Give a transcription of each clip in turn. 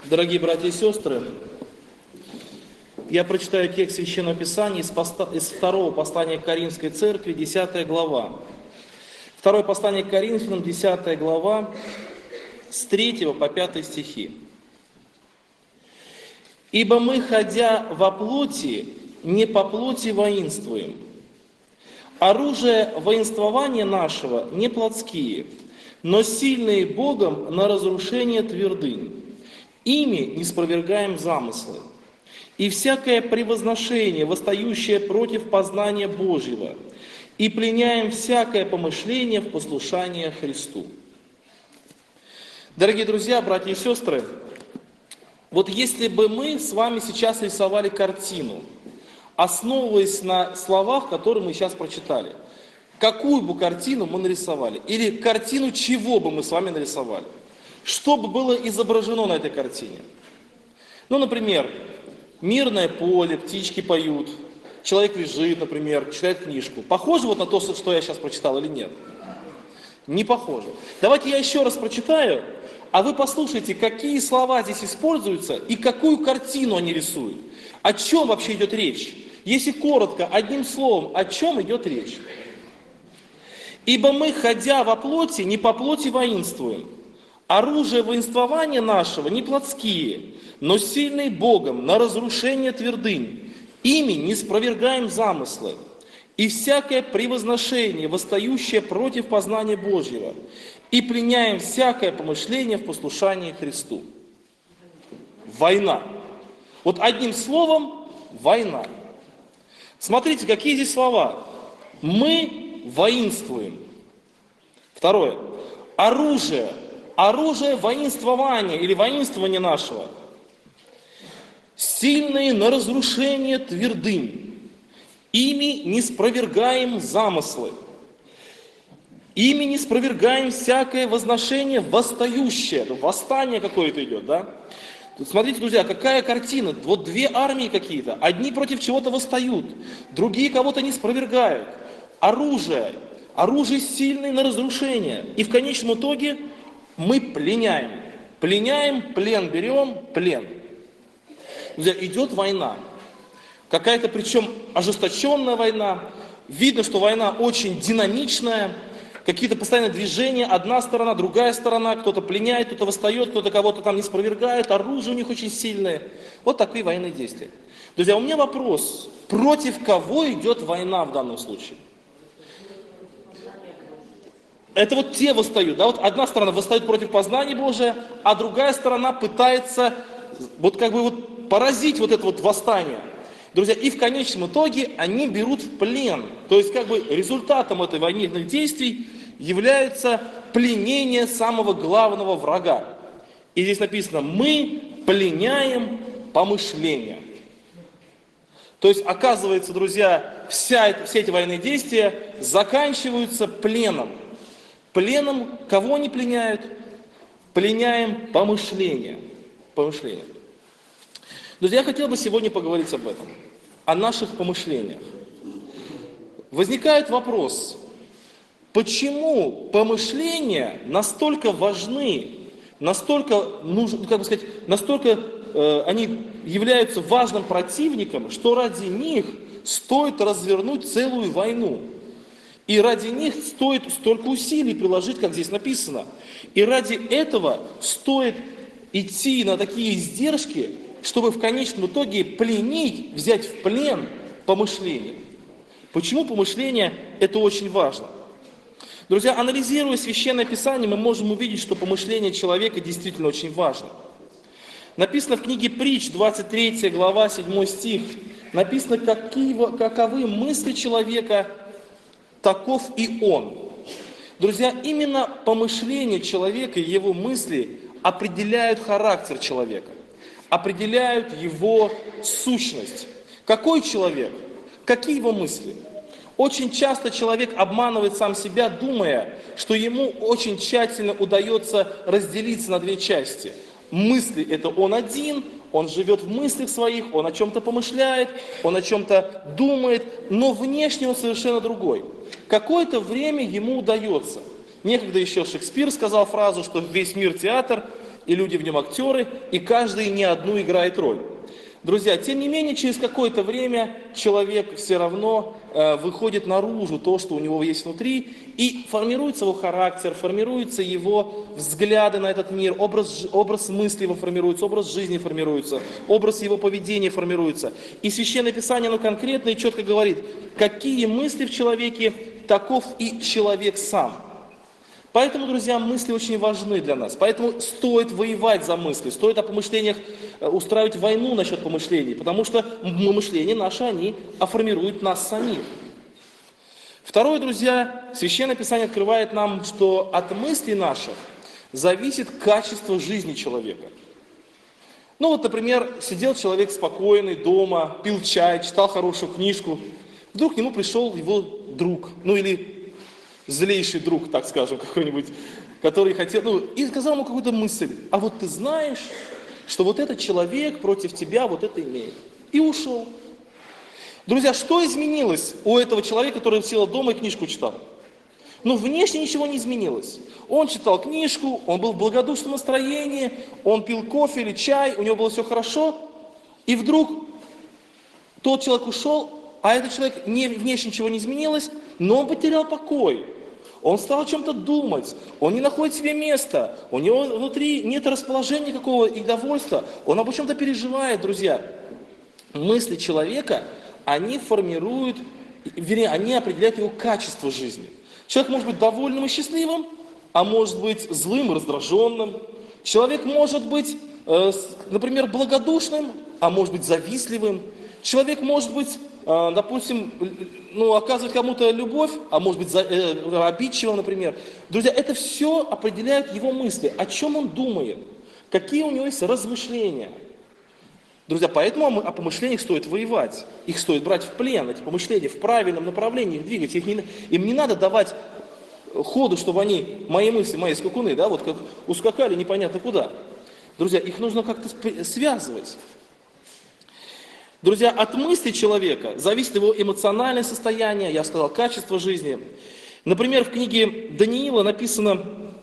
Дорогие братья и сестры, я прочитаю текст Священного Писания из второго послания к Коринфской церкви, 10 глава. Второе послание к Коринфянам, 10 глава, с 3 по 5 стихи. «Ибо мы, ходя во плоти, не по плоти воинствуем. Оружие воинствования нашего не плотские, но сильные Богом на разрушение твердынь. Ими не спровергаем замыслы. И всякое превозношение, восстающее против познания Божьего, и пленяем всякое помышление в послушание Христу». Дорогие друзья, братья и сестры, вот если бы мы с вами сейчас рисовали картину, основываясь на словах, которые мы сейчас прочитали, какую бы картину мы нарисовали? Или картину чего бы мы с вами нарисовали? Что бы было изображено на этой картине? Ну, например, мирное поле, птички поют, человек лежит, например, читает книжку. Похоже вот на то, что я сейчас прочитал, или нет? Не похоже. Давайте я еще раз прочитаю, а вы послушайте, какие слова здесь используются и какую картину они рисуют. О чем вообще идет речь? Если коротко, одним словом, о чем идет речь? «Ибо мы, ходя во плоти, не по плоти воинствуем. Оружие воинствования нашего не плотские, но сильные Богом на разрушение твердынь. Ими не спровергаем замыслы. И всякое превозношение, восстающее против познания Божьего, и пленяем всякое помышление в послушании Христу». Война. Вот одним словом, война. Смотрите, какие здесь слова. Мы воинствуем. Второе. Оружие. Оружие воинствования или воинствования нашего. Сильные на разрушение твердынь. Ими не спровергаем замыслы. Ими не спровергаем всякое возношение восстающее. Восстание какое-то идет, да? Тут смотрите, друзья, какая картина. Вот две армии какие-то. Одни против чего-то восстают, другие кого-то не спровергают. Оружие. Оружие сильное на разрушение. И в конечном итоге мы пленяем. Пленяем, плен берем, плен. Друзья, идет война. Какая-то причем ожесточенная война. Видно, что война очень динамичная. Какие-то постоянные движения, одна сторона, другая сторона, кто-то пленяет, кто-то восстает, кто-то кого-то там не спровергает, оружие у них очень сильное. Вот такие военные действия. Друзья, у меня вопрос, против кого идет война в данном случае? Это вот те восстают, да, вот одна сторона восстает против познания Божия, а другая сторона пытается вот как бы вот поразить вот это вот восстание. Друзья, и в конечном итоге они берут в плен. То есть как бы результатом этой военных действий является пленение самого главного врага. И здесь написано, мы пленяем помышления. То есть оказывается, друзья, все эти военные действия заканчиваются пленом. Пленом кого они пленяют? Пленяем помышления. Помышления. Друзья, я хотел бы сегодня поговорить об этом, о наших помышлениях. Возникает вопрос, почему помышления настолько важны, настолько нужны, как бы сказать, настолько они являются важным противником, что ради них стоит развернуть целую войну. И ради них стоит столько усилий приложить, как здесь написано. И ради этого стоит идти на такие издержки, чтобы в конечном итоге пленить, взять в плен помышления. Почему помышление – это очень важно? Друзья, анализируя Священное Писание, мы можем увидеть, что помышление человека действительно очень важно. Написано в книге Притч, 23 глава, 7 стих. Написано, каковы мысли человека, таков и он. Друзья, именно помышление человека и его мысли определяют характер человека. Определяют его сущность. Какой человек? Какие его мысли? Очень часто человек обманывает сам себя, думая, что ему очень тщательно удается разделиться на две части. Мысли – это он один, он живет в мыслях своих, он о чем-то помышляет, он о чем-то думает, но внешне он совершенно другой. Какое-то время ему удается. Некогда еще Шекспир сказал фразу, что весь мир театр, и люди в нем актеры, и каждый не одну играет роль. Друзья, тем не менее, через какое-то время человек все равно выходит наружу то, что у него есть внутри, и формируется его характер, формируются его взгляды на этот мир, образ мысли его формируется, образ жизни формируется, образ его поведения формируется. И Священное Писание, оно конкретно и четко говорит, какие мысли в человеке, таков и человек сам. Поэтому, друзья, мысли очень важны для нас. Поэтому стоит воевать за мысли, стоит о помышлениях устраивать войну насчет помышлений, потому что мышления наши, они формируют нас самих. Второе, друзья, Священное Писание открывает нам, что от мыслей наших зависит качество жизни человека. Ну вот, например, сидел человек спокойный дома, пил чай, читал хорошую книжку, вдруг к нему пришел его друг, ну или злейший друг, так скажем, какой-нибудь, который хотел, и сказал ему какую-то мысль, а вот ты знаешь, что вот этот человек против тебя вот это имеет. И ушел. Друзья, что изменилось у этого человека, который сидел дома и книжку читал? Внешне ничего не изменилось. Он читал книжку, он был в благодушном настроении, он пил кофе или чай, у него было все хорошо, и вдруг тот человек ушел, а этот человек, внешне ничего не изменилось, но он потерял покой. Он стал о чем-то думать, он не находит себе места, у него внутри нет расположения какого и довольства, он об чем-то переживает, друзья. Мысли человека, они формируют, вернее, они определяют его качество жизни. Человек может быть довольным и счастливым, а может быть злым и раздраженным. Человек может быть, например, благодушным, а может быть завистливым. Человек может быть, допустим, оказывать кому-то любовь, а может быть обидчивым, например. Друзья, это все определяет его мысли, о чем он думает, какие у него есть размышления. Друзья, поэтому о помышлениях стоит воевать, их стоит брать в плен, эти помышления в правильном направлении, их двигать, им не надо давать ходу, чтобы они, мои мысли, мои скакуны, да, вот как ускакали непонятно куда. Друзья, их нужно как-то связывать. Друзья, от мысли человека зависит его эмоциональное состояние, я сказал, качество жизни. Например, в книге Даниила написано,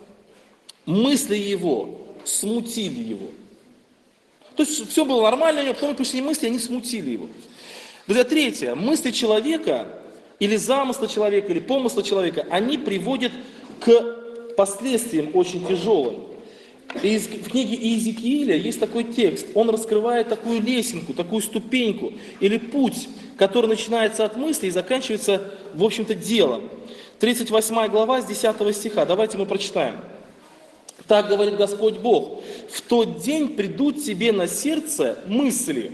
мысли его смутили его. То есть все было нормально, а потом пришли мысли, они смутили его. Друзья, третье, мысли человека, или замыслы человека, или помыслы человека, они приводят к последствиям очень тяжелым. И в книге Иезекииля есть такой текст, он раскрывает такую лесенку, такую ступеньку, или путь, который начинается от мысли и заканчивается, в общем-то, делом. 38 глава с 10 стиха, давайте мы прочитаем. Так говорит Господь Бог, в тот день придут тебе на сердце мысли.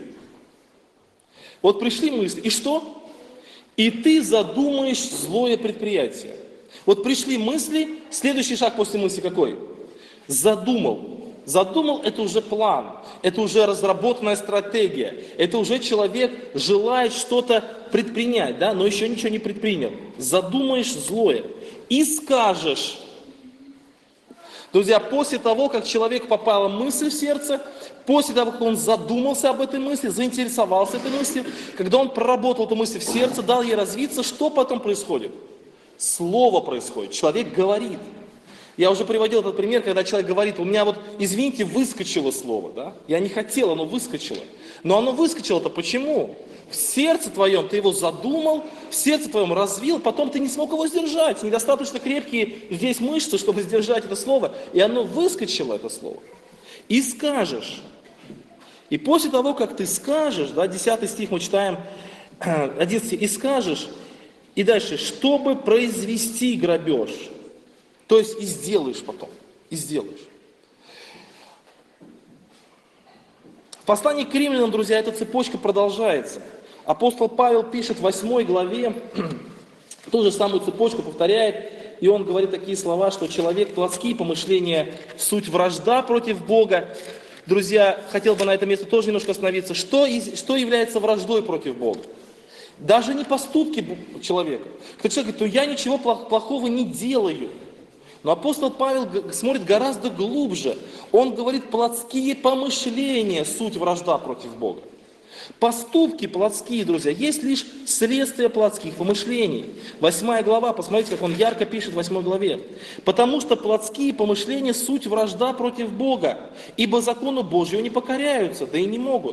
Вот пришли мысли, и что? И ты задумаешь злое предприятие. Вот пришли мысли, следующий шаг после мысли какой? Задумал. Задумал – это уже план, это уже разработанная стратегия, это уже человек желает что-то предпринять, да, но еще ничего не предпринял. Задумаешь злое и скажешь. Друзья, после того, как человек попала мысль в сердце, после того, как он задумался об этой мысли, заинтересовался этой мыслью, когда он проработал эту мысль в сердце, дал ей развиться, что потом происходит? Слово происходит, человек говорит. Я уже приводил этот пример, когда человек говорит, у меня вот, извините, выскочило слово, да? Я не хотел, оно выскочило. Но оно выскочило-то почему? В сердце твоем ты его задумал, в сердце твоем развил, потом ты не смог его сдержать. Недостаточно крепкие здесь мышцы, чтобы сдержать это слово. И оно выскочило, это слово. И скажешь. И после того, как ты скажешь, да, 10 стих мы читаем, 11, и скажешь, и дальше, чтобы произвести грабеж. То есть и сделаешь потом, и сделаешь. В послании к римлянам, друзья, эта цепочка продолжается. Апостол Павел пишет в 8 главе, ту же самую цепочку повторяет, и он говорит такие слова, что человек, плотские помышления, суть вражда против Бога. Друзья, хотел бы на это место тоже немножко остановиться. Что является враждой против Бога? Даже не поступки человека. Кто человек говорит, я ничего плохого не делаю. Но апостол Павел смотрит гораздо глубже. Он говорит, плотские помышления – суть вражда против Бога. Поступки плотские, друзья, есть лишь следствие плотских помышлений. 8 глава, посмотрите, как он ярко пишет в 8 главе. «Потому что плотские помышления – суть вражда против Бога, ибо закону Божьему не покоряются, да и не могут».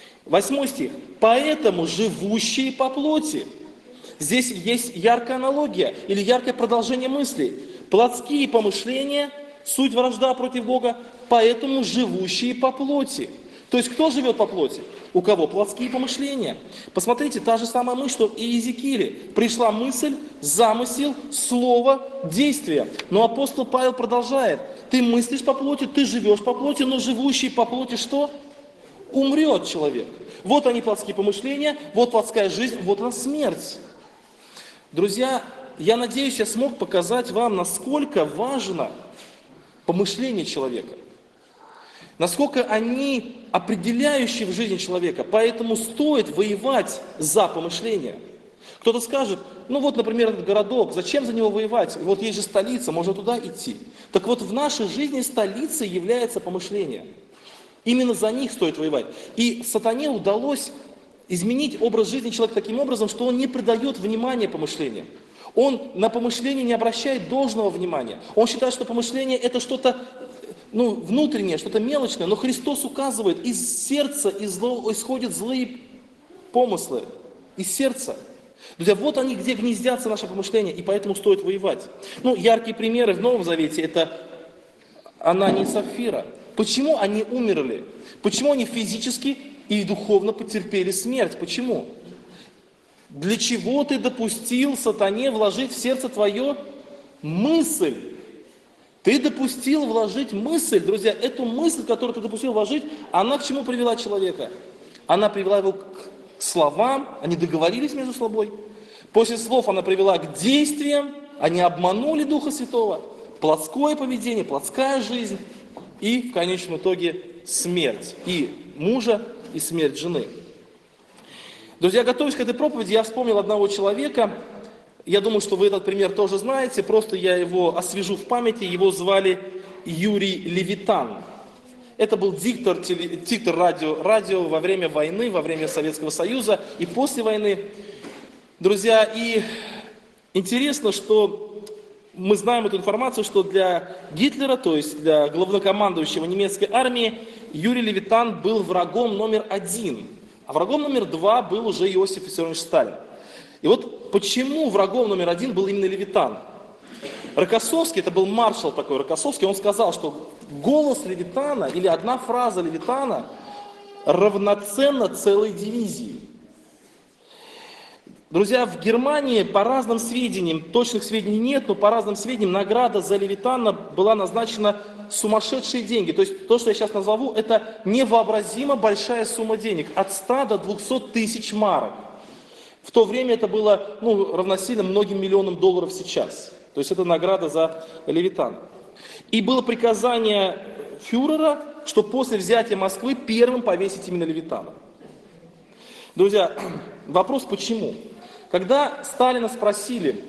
8 стих. «Поэтому живущие по плоти». Здесь есть яркая аналогия или яркое продолжение мысли. Плотские помышления – суть вражда против Бога, поэтому живущие по плоти. То есть кто живет по плоти? У кого плотские помышления. Посмотрите, та же самая мысль, что и Иезекииле. Пришла мысль, замысел, слово, действие. Но апостол Павел продолжает. Ты мыслишь по плоти, ты живешь по плоти, но живущий по плоти что? Умрет человек. Вот они плотские помышления, вот плотская жизнь, вот она смерть. Друзья, я надеюсь, я смог показать вам, насколько важно помышление человека. Насколько они определяющие в жизни человека. Поэтому стоит воевать за помышления. Кто-то скажет, ну вот, например, этот городок, зачем за него воевать? Вот есть же столица, можно туда идти. Так вот, в нашей жизни столицей является помышление. Именно за них стоит воевать. И сатане удалось изменить образ жизни человека таким образом, что он не придает внимания помышлениям. Он на помышление не обращает должного внимания. Он считает, что помышление это что-то внутреннее, что-то мелочное, но Христос указывает, из сердца исходят злые помыслы, из сердца. Друзья, вот они, где гнездятся наши помышления, и поэтому стоит воевать. Яркие примеры в Новом Завете – это Анания и Сапфира. Почему они умерли? Почему они физически и духовно потерпели смерть? Почему? Для чего ты допустил сатане вложить в сердце твое мысль? Ты допустил вложить мысль, друзья, эту мысль, которую ты допустил вложить, она к чему привела человека? Она привела его к словам, они договорились между собой. После слов она привела к действиям, они обманули Духа Святого. Плотское поведение, плотская жизнь и в конечном итоге смерть и мужа, и смерть жены. Друзья, готовясь к этой проповеди, я вспомнил одного человека. Я думаю, что вы этот пример тоже знаете, просто я его освежу в памяти. Его звали Юрий Левитан. Это был диктор радио во время войны, во время Советского Союза и после войны. Друзья, и интересно, что мы знаем эту информацию, что для Гитлера, то есть для главнокомандующего немецкой армии, Юрий Левитан был врагом номер 1. А врагом номер 2 был уже Иосиф Виссарионович Сталин. И вот почему врагом номер 1 был именно Левитан? Рокоссовский, это был маршал такой Рокоссовский, он сказал, что голос Левитана или одна фраза Левитана равноценна целой дивизии. Друзья, в Германии по разным сведениям, точных сведений нет, но по разным сведениям награда за Левитана была назначена сумасшедшие деньги. То есть то, что я сейчас назову, это невообразимо большая сумма денег, от 100 до 200 тысяч марок. В то время это было равносильно многим миллионам долларов сейчас. То есть это награда за Левитан. И было приказание фюрера, что после взятия Москвы первым повесить именно Левитана. Друзья, вопрос почему? Когда Сталина спросили,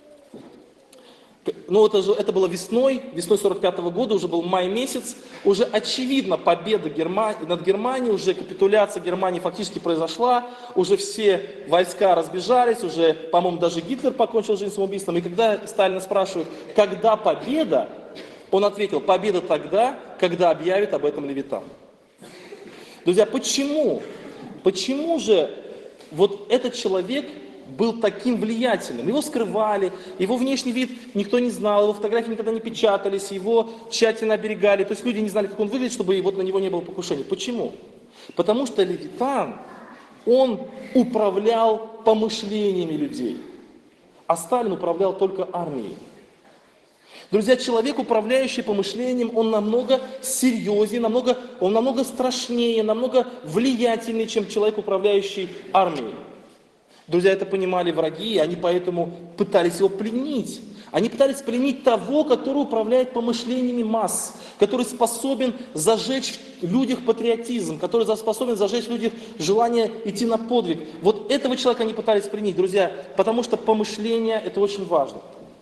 это было весной 1945 года, уже был май месяц, уже очевидно победа над Германией, уже капитуляция Германии фактически произошла, уже все войска разбежались, уже, по-моему, даже Гитлер покончил жизнь самоубийством. И когда Сталина спрашивают, когда победа, он ответил, победа тогда, когда объявит об этом Левитан. Друзья, почему? Почему же вот этот человек был таким влиятельным? Его скрывали, его внешний вид никто не знал, его фотографии никогда не печатались, его тщательно оберегали. То есть люди не знали, как он выглядит, чтобы вот на него не было покушения. Почему? Потому что Левитан, он управлял помышлениями людей, а Сталин управлял только армией. Друзья, человек, управляющий помышлением, он намного серьезнее, он намного страшнее, намного влиятельнее, чем человек, управляющий армией. Друзья, это понимали враги, и они поэтому пытались его пленить. Они пытались пленить того, который управляет помышлениями масс, который способен зажечь в людях патриотизм, который способен зажечь в людях желание идти на подвиг. Вот этого человека они пытались пленить, друзья, потому что помышления – это очень важно.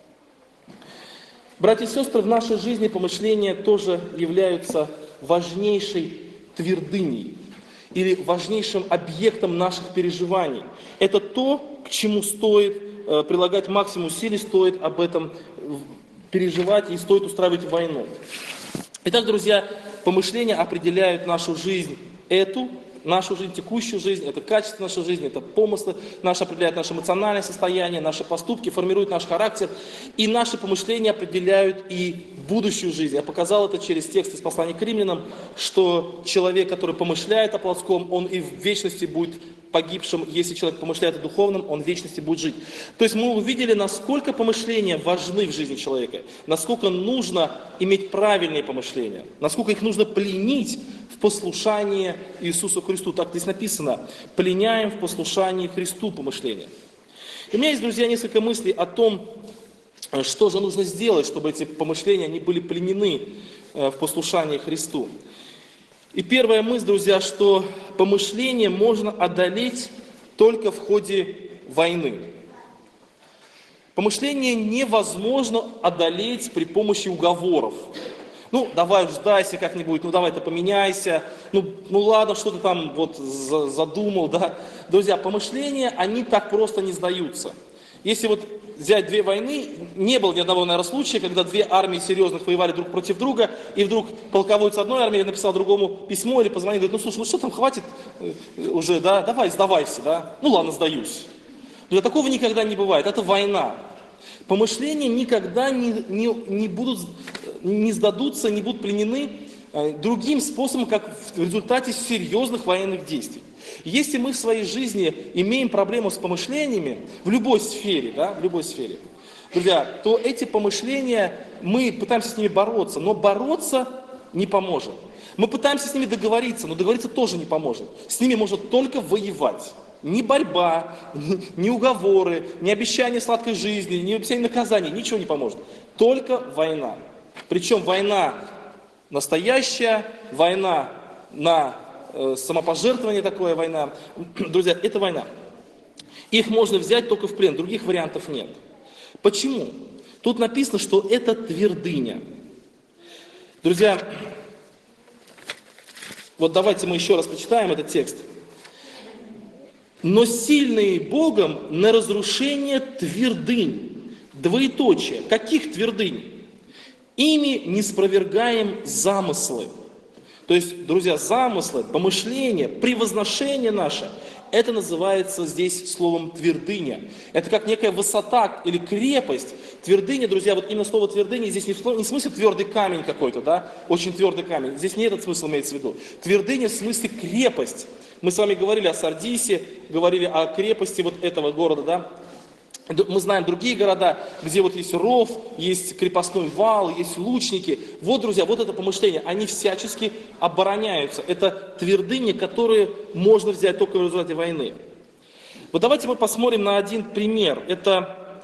Братья и сестры, в нашей жизни помышления тоже являются важнейшей твердыней. или важнейшим объектом наших переживаний. Это то, к чему стоит прилагать максимум усилий, стоит об этом переживать и стоит устраивать войну. Итак, друзья, помышления определяют нашу жизнь, нашу жизнь, текущую жизнь, это качество нашей жизни, это помыслы наши определяют наше эмоциональное состояние, наши поступки, формируют наш характер, и наши помышления определяют и будущую жизнь. Я показал это через текст из послания к римлянам, что человек, который помышляет о плотском, он и в вечности будет погибшим. Если человек помышляет о духовном, он в вечности будет жить. То есть мы увидели, насколько помышления важны в жизни человека, насколько нужно иметь правильные помышления, насколько их нужно пленить в послушании Иисусу Христу. Так здесь написано: пленяем в послушании Христу помышления. И у меня есть, друзья, несколько мыслей о том, что же нужно сделать, чтобы эти помышления они были пленены в послушании Христу. И первая мысль, друзья, что помышление можно одолеть только в ходе войны. Помышление невозможно одолеть при помощи уговоров. Давай уж сдайся как-нибудь, давай ты поменяйся, ладно, что ты там вот задумал, да. Друзья, помышления, они так просто не сдаются. Если вот взять две войны, не было ни одного, наверное, случая, когда две армии серьезных воевали друг против друга, и вдруг полководец одной армии написал другому письмо или позвонил, говорит: слушай, что там, хватит уже, да, давай, сдавайся, да, ладно, сдаюсь. Друзья, такого никогда не бывает, это война. Помышления никогда не сдадутся, не будут пленены другим способом, как в результате серьезных военных действий. Если мы в своей жизни имеем проблему с помышлениями, в любой сфере, друзья, то эти помышления, мы пытаемся с ними бороться, но бороться не поможет. Мы пытаемся с ними договориться, но договориться тоже не поможет. С ними можно только воевать. Ни борьба, ни уговоры, ни обещание сладкой жизни, ни обещание наказания, ничего не поможет. Только война. Причем война настоящая, война на самопожертвование, такая война. Друзья, это война. Их можно взять только в плен, других вариантов нет. Почему? Тут написано, что это твердыня. Друзья, вот давайте мы еще раз прочитаем этот текст. Но сильные Богом на разрушение твердынь. Двоеточие. Каких твердынь? Ими не спровергаем замыслы. То есть, друзья, замыслы, помышления, превозношение наше, это называется здесь словом твердыня. Это как некая высота или крепость. Твердыня, друзья, вот именно слово твердыня здесь не в смысле твердый камень какой-то, да, очень твердый камень. Здесь не этот смысл имеется в виду. Твердыня в смысле крепость. Мы с вами говорили о Сардисе, говорили о крепости вот этого города, да. Мы знаем другие города, где вот есть ров, есть крепостной вал, есть лучники. Вот, друзья, вот это помышление, они всячески обороняются. Это твердыни, которые можно взять только в результате войны. Вот давайте мы посмотрим на один пример. Это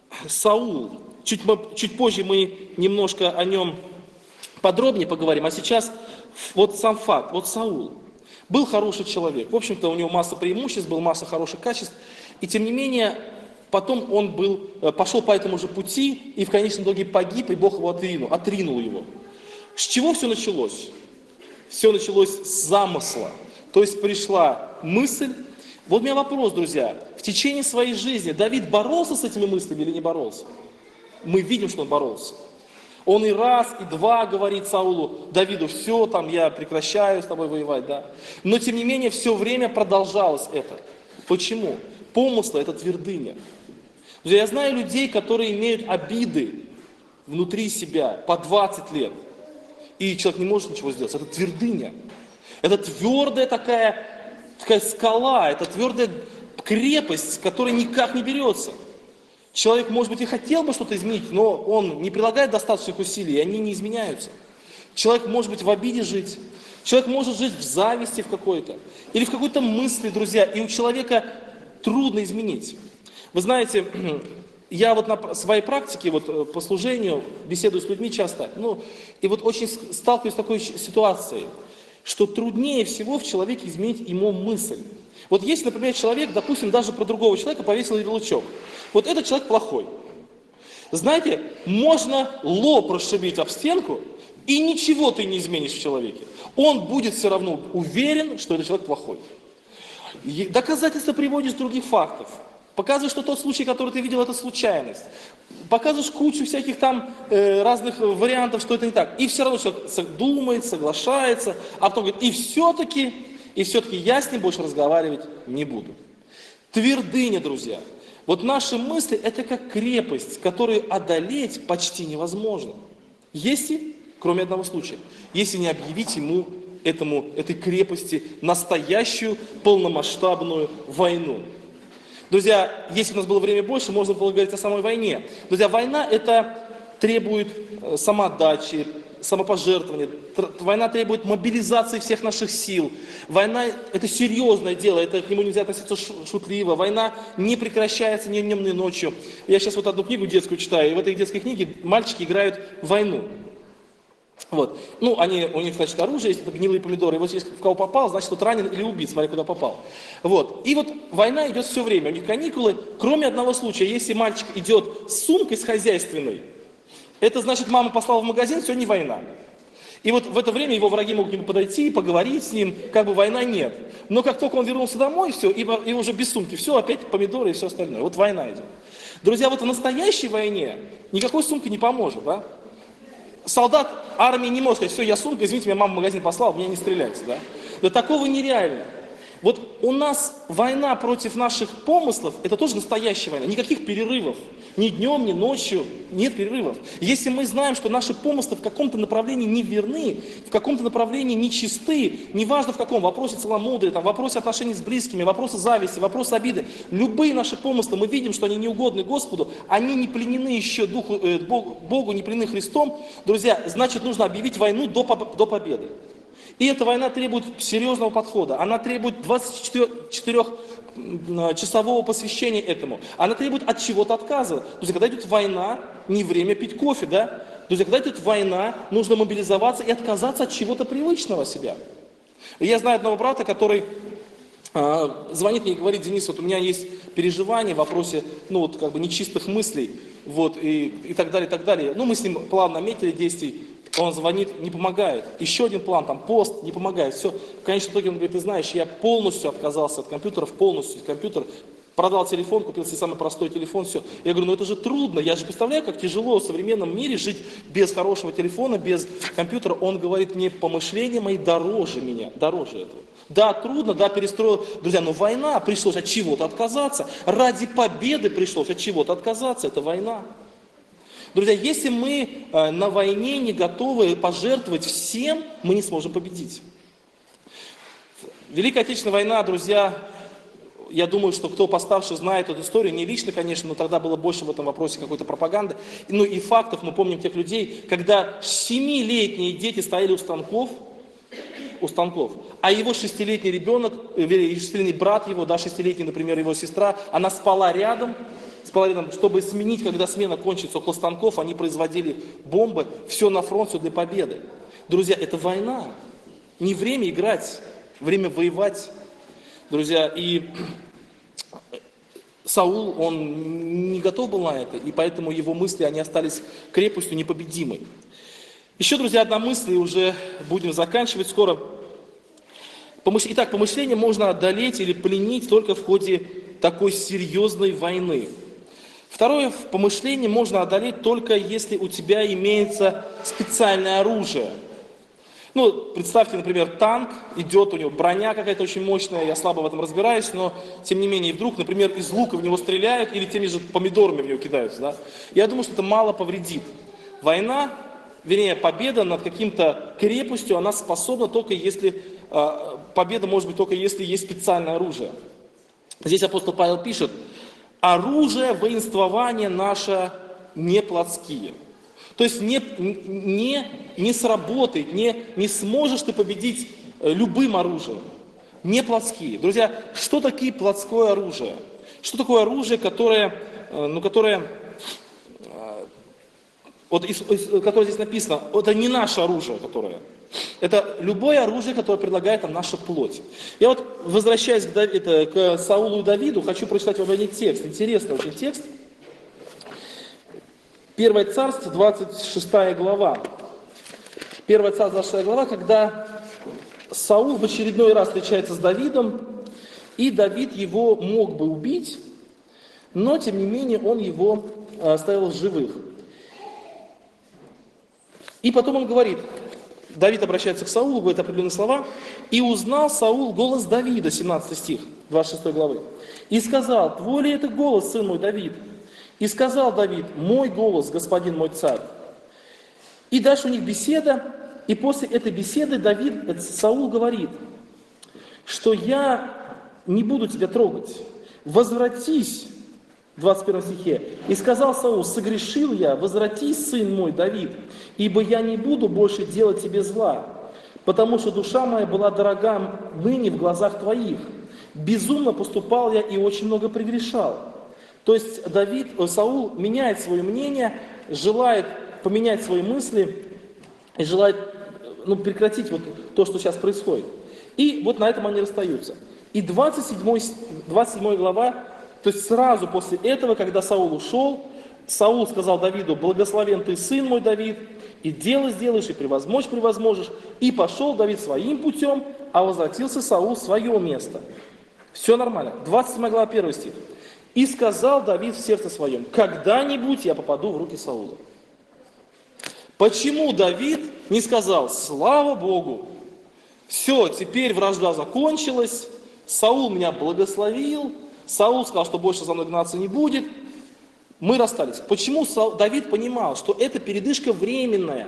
Саул. Чуть позже мы немножко о нем подробнее поговорим. А сейчас вот сам факт. Вот Саул был хороший человек. В общем-то, у него масса преимуществ, была масса хороших качеств. И тем не менее, потом он пошел по этому же пути и в конечном итоге погиб, и Бог его отринул его. С чего все началось? Все началось с замысла. То есть пришла мысль. Вот у меня вопрос, друзья. В течение своей жизни Давид боролся с этими мыслями или не боролся? Мы видим, что он боролся. Он и раз, и два говорит Саулу: Давиду, все, там я прекращаю с тобой воевать, да. Но тем не менее, все время продолжалось это. Почему? Помыслы – это твердыня. Я знаю людей, которые имеют обиды внутри себя по 20 лет. И человек не может ничего сделать. Это твердыня. Это твердая такая скала, это твердая крепость, которая никак не берется. Человек, может быть, и хотел бы что-то изменить, но он не прилагает достаточных усилий, и они не изменяются. Человек может быть в обиде жить. Человек может жить в зависти в какой-то. Или в какой-то мысли, друзья. И у человека трудно изменить. Вы знаете, я вот на своей практике, вот по служению, беседую с людьми часто, и вот очень сталкиваюсь с такой ситуацией, что труднее всего в человеке изменить ему мысль. Вот если, например, человек, допустим, даже про другого человека повесил ярлычок, вот этот человек плохой. Знаете, можно лоб расшибить об стенку, И ничего ты не изменишь в человеке. Он будет все равно уверен, что этот человек плохой. Доказательства приводишь других фактов. Показываешь, что тот случай, который ты видел, это случайность. Показываешь кучу всяких там разных вариантов, что это не так. И все равно человек думает, соглашается, а потом говорит, и все-таки я с ним больше разговаривать не буду. Твердыня, друзья. Вот наши мысли это как крепость, которую одолеть почти невозможно. Если, кроме одного случая, если не объявить ему этой крепости настоящую полномасштабную войну. Друзья, если у нас было время больше, можно было говорить о самой войне. Друзья, война это требует самоотдачи, самопожертвования. Война требует мобилизации всех наших сил. Война это серьезное дело, это к нему нельзя относиться шутливо. Война не прекращается ни днем, ни ночью. Я сейчас вот одну книгу детскую читаю, и в этой детской книге мальчики играют в войну. Вот. Ну, у них, значит, оружие есть, это гнилые помидоры. И вот если в кого попал, значит, тот ранен или убит, смотря куда попал. Вот. И вот война идет все время. У них каникулы, кроме одного случая. Если мальчик идет с сумкой с хозяйственной, это значит, мама послала в магазин, все, не война. И вот в это время его враги могут к нему подойти, поговорить с ним, как бы война нет. Но как только он вернулся домой, все, и уже без сумки, все, опять помидоры и все остальное. Вот война идет. Друзья, вот в настоящей войне никакой сумки не поможет, да? Солдат армии не может сказать, все, я сумка, извините, меня мама в магазин послала, меня не стреляйте, да? Да такого нереально. Вот у нас война против наших помыслов, это тоже настоящая война. Никаких перерывов. Ни днем, ни ночью. Нет перерывов. Если мы знаем, что наши помыслы в каком-то направлении не верны, в каком-то направлении нечисты, неважно в каком, вопросе целомудрия, там, вопросе отношений с близкими, вопросе зависти, вопросе обиды, любые наши помыслы, мы видим, что они не угодны Господу, они не пленены еще Богу, не пленены Христом, друзья, значит нужно объявить войну до победы. И эта война требует серьезного подхода, она требует 24-часового посвящения этому, она требует от чего-то отказа. Друзья, когда идет война, не время пить кофе, да? Друзья, когда идет война, нужно мобилизоваться и отказаться от чего-то привычного себя. И я знаю одного брата, который звонит мне и говорит, Денис, вот у меня есть переживания в вопросе, ну вот как бы нечистых мыслей, вот, и так далее, и так далее. Ну мы с ним план наметили действий. Он звонит, не помогает. Еще один план, там, пост, не помогает. Все. В конечном итоге он говорит, ты знаешь, я полностью отказался от компьютеров, полностью от компьютера. Продал телефон, купил себе самый простой телефон, все. Я говорю, ну это же трудно. Я же представляю, как тяжело в современном мире жить без хорошего телефона, без компьютера. Он говорит, мне помышления мои дороже меня, дороже этого. Да, трудно, да, перестроил. Друзья, но война, пришлось от чего-то отказаться. Ради победы пришлось от чего-то отказаться. Это война. Друзья, если мы на войне не готовы пожертвовать всем, мы не сможем победить. Великая Отечественная война, друзья, я думаю, что кто постарше знает эту историю, не лично, конечно, но тогда было больше в этом вопросе какой-то пропаганды. Ну и фактов, мы помним тех людей, когда 7-летние дети стояли у станков, а его 6-летний ребенок, 6-летний брат его, да, 6-летний, например, его сестра, она спала рядом, чтобы сменить, когда смена кончится около станков, они производили бомбы, все на фронт, все для победы. Друзья, это война. Не время играть, время воевать. Друзья, и Саул, он не готов был на это, и поэтому его мысли, они остались крепостью непобедимой. Еще, друзья, одна мысль, и уже будем заканчивать скоро. Итак, помышление можно одолеть или пленить только в ходе такой серьезной войны. Второе, помышление можно одолеть только если у тебя имеется специальное оружие. Ну, представьте, например, танк, идет, у него броня какая-то очень мощная, я слабо в этом разбираюсь, но тем не менее, вдруг, например, из лука в него стреляют или теми же помидорами в него кидаются, да? Я думаю, что это мало повредит. Война, вернее, победа над каким-то крепостью, она способна только если, победа может быть только если есть специальное оружие. Здесь апостол Павел пишет, оружие воинствования наше не плотские. То есть не сработает, не сможешь ты победить любым оружием. Не плотские. Друзья, что такое плотское оружие? Что такое оружие, которое здесь написано, это не наше оружие, которое. Это любое оружие, которое предлагает нам наша плоть. Я вот, возвращаясь к Саулу и Давиду, хочу прочитать вам один текст, интересный очень текст. 1 Царств, 26 глава. 1 Царств, 26 глава, когда Саул в очередной раз встречается с Давидом, и Давид его мог бы убить, но тем не менее он его оставил в живых. И потом он говорит, Давид обращается к Саулу, говорит определенные слова, «И узнал Саул голос Давида», 17 стих, 26 главы, «И сказал, твой ли это голос, сын мой Давид? И сказал Давид, мой голос, господин мой царь». И дальше у них беседа, и после этой беседы Саул говорит, что я не буду тебя трогать, возвратись, в 21 стихе, «И сказал Саул, согрешил я, возвратись, сын мой Давид, ибо я не буду больше делать тебе зла, потому что душа моя была дорога ныне в глазах твоих. Безумно поступал я и очень много прегрешал». То есть Саул меняет свое мнение, желает поменять свои мысли и желает прекратить вот то, что сейчас происходит. И вот на этом они расстаются. И 27 глава, то есть сразу после этого, когда Саул ушел, Саул сказал Давиду, благословен ты, сын мой Давид, и дело сделаешь, и превозможешь. И пошел Давид своим путем, а возвратился Саул в свое место. Все нормально. 27 глава, 1 стих. «И сказал Давид в сердце своем, когда-нибудь я попаду в руки Саула». Почему Давид не сказал, слава Богу, все, теперь вражда закончилась, Саул меня благословил, Саул сказал, что больше за мной гнаться не будет, мы расстались. Почему Давид понимал, что эта передышка временная,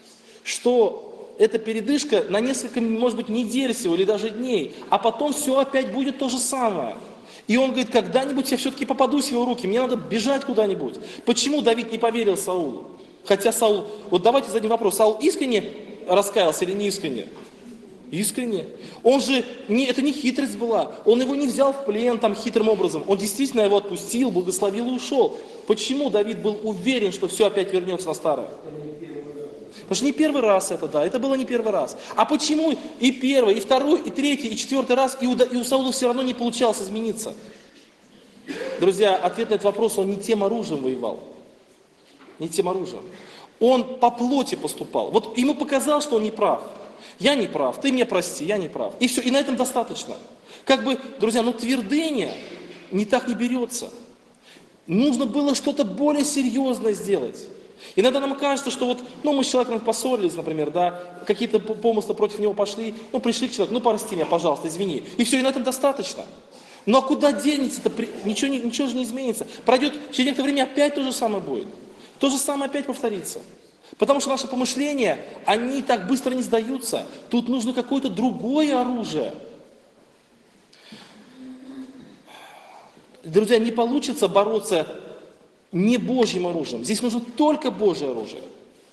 что эта передышка на несколько, может быть, недель всего или даже дней, а потом все опять будет то же самое. И он говорит, когда-нибудь я все-таки попадусь в его руки, мне надо бежать куда-нибудь. Почему Давид не поверил Саулу? Хотя Саул, вот давайте зададим вопрос, Саул искренне раскаялся или не искренне? Искренне. Он же, это не хитрость была, он его не взял в плен там хитрым образом, он действительно его отпустил, благословил и ушел. Почему Давид был уверен, что все опять вернется на старое? Потому что не первый раз это было не первый раз. А почему и первый, и второй, и третий, и четвертый раз, и у Саула все равно не получалось измениться? Друзья, ответ на этот вопрос, он не тем оружием воевал. Не тем оружием. Он по плоти поступал. Вот ему показалось, что он не прав. Я не прав, ты меня прости, я не прав. И все, и на этом достаточно. Друзья, твердыня так не берется. Нужно было что-то более серьезное сделать. Иногда нам кажется, что мы с человеком поссорились, например, какие-то помыслы против него пошли, пришли к человеку, прости меня, пожалуйста, извини. И все, и на этом достаточно. Ну а куда денется-то? Ничего же не изменится. Пройдет через некоторое время, опять то же самое будет. То же самое опять повторится. Потому что наши помышления, они так быстро не сдаются. Тут нужно какое-то другое оружие. Друзья, не получится бороться не Божьим оружием. Здесь нужно только Божье оружие.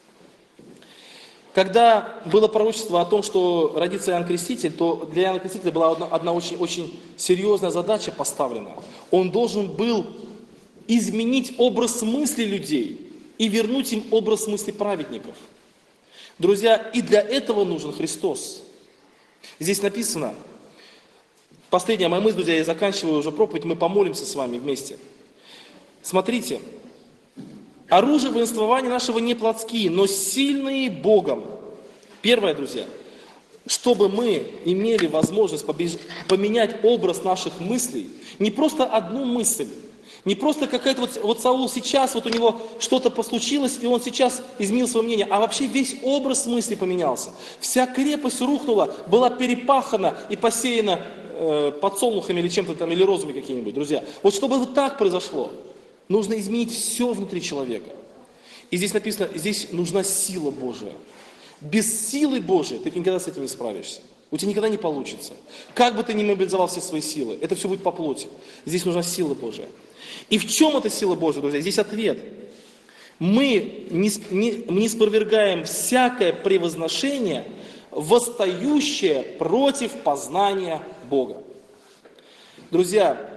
Когда было пророчество о том, что родится Иоанн Креститель, то для Иоанна Крестителя была одна очень серьезная задача поставлена. Он должен был изменить образ мысли людей и вернуть им образ мысли праведников. Друзья, и для этого нужен Христос. Здесь написано, последняя моя мысль, друзья, я заканчиваю уже проповедь, мы помолимся с вами вместе. Смотрите, оружие воинствования нашего не плотские, но сильные Богом. Первое, друзья, чтобы мы имели возможность поменять образ наших мыслей, не просто одну мысль, не просто какая-то Саул сейчас, у него что-то случилось, и он сейчас изменил свое мнение, а вообще весь образ мысли поменялся. Вся крепость рухнула, была перепахана и посеяна подсолнухами или чем-то там, или розами какими-нибудь, друзья. Чтобы так произошло, нужно изменить все внутри человека. И здесь написано, здесь нужна сила Божия. Без силы Божией ты никогда с этим не справишься. У тебя никогда не получится. Как бы ты ни мобилизовал все свои силы, это все будет по плоти. Здесь нужна сила Божия. И в чем эта сила Божия, друзья? Здесь ответ. Мы не спровергаем всякое превозношение, восстающее против познания Бога. Друзья,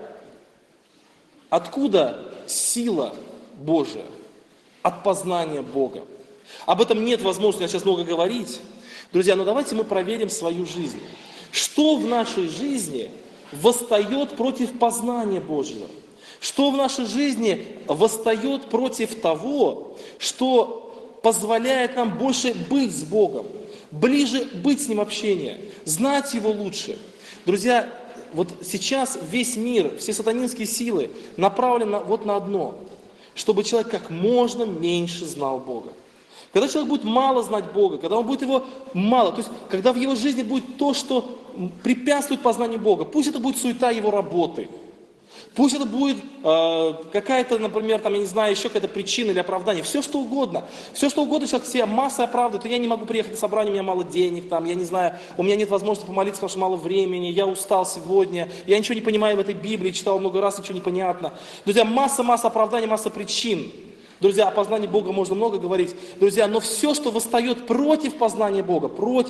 откуда сила Божия? От познания Бога. Об этом нет возможности сейчас много говорить. Друзья, но давайте мы проверим свою жизнь. Что в нашей жизни восстает против познания Божьего? Что в нашей жизни восстает против того, что позволяет нам больше быть с Богом, ближе быть с Ним общение, знать Его лучше. Друзья, вот сейчас весь мир, все сатанинские силы направлены вот на одно, чтобы человек как можно меньше знал Бога. Когда человек будет мало знать Бога, когда он будет его мало, то есть когда в его жизни будет то, что препятствует познанию Бога, пусть это будет суета его работы, пусть это будет какая-то, например, там, я не знаю, еще какая-то причина или оправдание, все что угодно человек себе массой оправдывает, я не могу приехать на собрание, у меня мало денег, там, я не знаю, у меня нет возможности помолиться, потому что мало времени, я устал сегодня, я ничего не понимаю в этой Библии, читал много раз, ничего не понятно. Друзья, масса оправданий, масса причин. Друзья, о познании Бога можно много говорить. Друзья, но все, что восстает против познания Бога,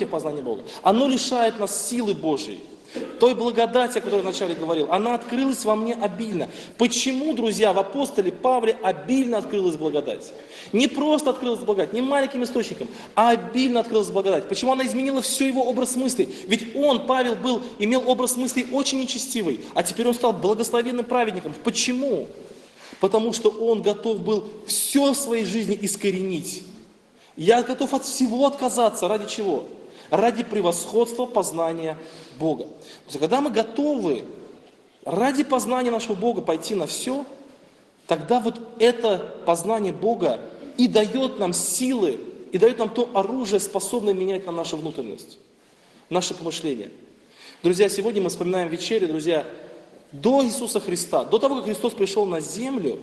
оно лишает нас силы Божьей. Той благодати, о которой я вначале говорил, она открылась во мне обильно. Почему, друзья, в апостоле Павле обильно открылась благодать? Не просто открылась благодать, не маленьким источником, а обильно открылась благодать. Почему она изменила все его образ мыслей? Ведь он, Павел, имел образ мыслей очень нечестивый, а теперь он стал благословенным праведником. Почему? Потому что он готов был все в своей жизни искоренить. Я готов от всего отказаться. Ради чего? Ради превосходства познания Бога. То есть, когда мы готовы ради познания нашего Бога пойти на все, тогда вот это познание Бога и дает нам силы, и дает нам то оружие, способное менять на нашу внутренность, наше помышление. Друзья, сегодня мы вспоминаем вечерю, друзья, до Иисуса Христа, до того, как Христос пришел на землю,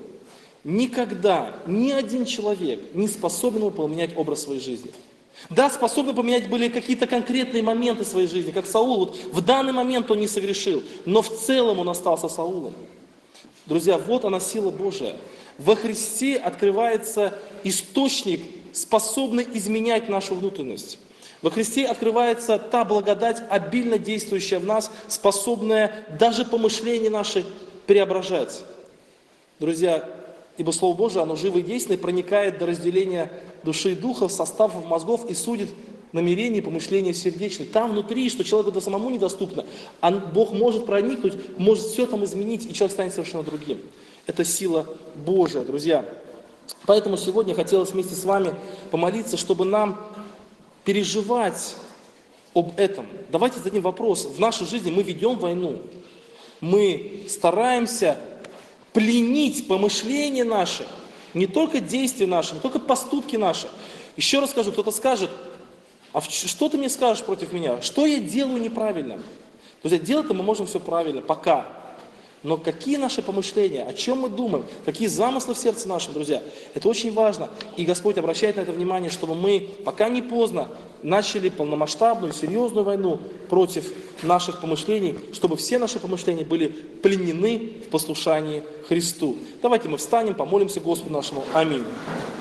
никогда ни один человек не способен был поменять образ своей жизни. Да, способны поменять были какие-то конкретные моменты своей жизни, как Саул. Вот в данный момент он не согрешил, но в целом он остался Саулом. Друзья, вот она сила Божия. Во Христе открывается источник, способный изменять нашу внутренность. Во Христе открывается та благодать, обильно действующая в нас, способная даже помышления наши преображать. Друзья, ибо Слово Божие, оно живо и действенно, проникает до разделения души и духа, составов мозгов и судит намерения и помышления сердечные. Там внутри, что человеку до самому недоступно, а Бог может проникнуть, может все там изменить, и человек станет совершенно другим. Это сила Божия, друзья. Поэтому сегодня хотелось вместе с вами помолиться, чтобы нам переживать об этом. Давайте зададим вопрос. В нашей жизни мы ведем войну. Мы стараемся пленить помышления наши, не только действия наши, не только поступки наши. Еще раз скажу, кто-то скажет, а что ты мне скажешь против меня? Что я делаю неправильно? Друзья, делать-то мы можем все правильно, пока. Но какие наши помышления, о чем мы думаем, какие замыслы в сердце нашем, друзья, это очень важно. И Господь обращает на это внимание, чтобы мы, пока не поздно, начали полномасштабную, серьезную войну против наших помышлений, чтобы все наши помышления были пленены в послушании Христу. Давайте мы встанем, помолимся Господу нашему. Аминь.